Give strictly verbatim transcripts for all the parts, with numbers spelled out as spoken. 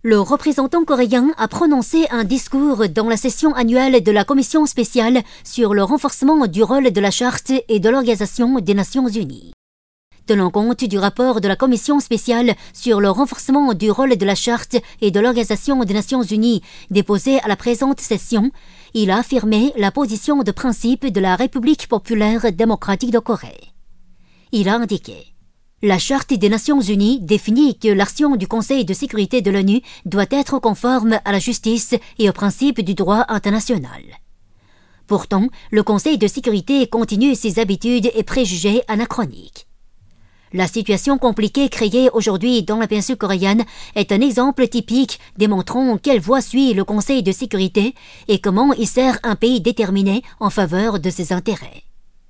Le représentant coréen a prononcé un discours dans la session annuelle de la Commission spéciale sur le renforcement du rôle de la Charte et de l'Organisation des Nations Unies. Tenant compte du rapport de la Commission spéciale sur le renforcement du rôle de la Charte et de l'Organisation des Nations Unies déposé à la présente session, il a affirmé la position de principe de la République populaire démocratique de Corée. Il a indiqué: la Charte des Nations Unies définit que l'action du Conseil de sécurité de l'ONU doit être conforme à la justice et aux principes du droit international. Pourtant, le Conseil de sécurité continue ses habitudes et préjugés anachroniques. La situation compliquée créée aujourd'hui dans la péninsule coréenne est un exemple typique démontrant quelle voie suit le Conseil de sécurité et comment il sert un pays déterminé en faveur de ses intérêts.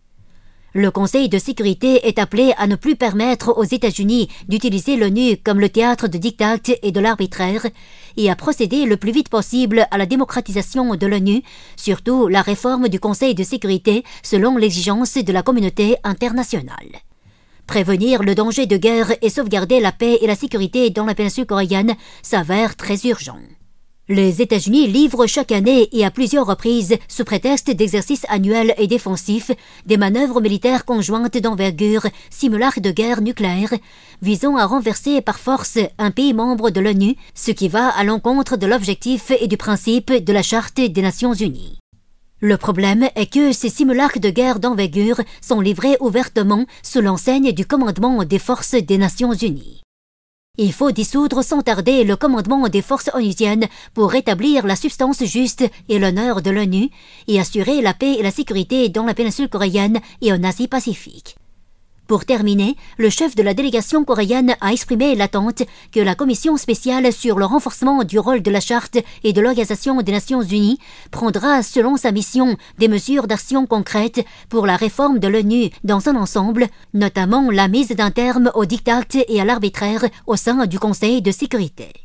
Le Conseil de sécurité est appelé à ne plus permettre aux États-Unis d'utiliser l'ONU comme le théâtre de diktats et de l'arbitraire et à procéder le plus vite possible à la démocratisation de l'ONU, surtout la réforme du Conseil de sécurité selon l'exigence de la communauté internationale. Prévenir le danger de guerre et sauvegarder la paix et la sécurité dans la péninsule coréenne s'avère très urgent. Les États-Unis livrent chaque année et à plusieurs reprises, sous prétexte d'exercices annuels et défensifs, des manœuvres militaires conjointes d'envergure, simulacres de guerre nucléaire, visant à renverser par force un pays membre de l'ONU, ce qui va à l'encontre de l'objectif et du principe de la Charte des Nations Unies. Le problème est que ces simulacres de guerre d'envergure sont livrés ouvertement sous l'enseigne du commandement des forces des Nations Unies. Il faut dissoudre sans tarder le commandement des forces onusiennes pour rétablir la substance juste et l'honneur de l'ONU et assurer la paix et la sécurité dans la péninsule coréenne et en Asie-Pacifique. Pour terminer, le chef de la délégation coréenne a exprimé l'attente que la Commission spéciale sur le renforcement du rôle de la Charte et de l'Organisation des Nations Unies prendra, selon sa mission, des mesures d'action concrètes pour la réforme de l'ONU dans son ensemble, notamment la mise d'un terme aux diktats et à l'arbitraire au sein du Conseil de sécurité.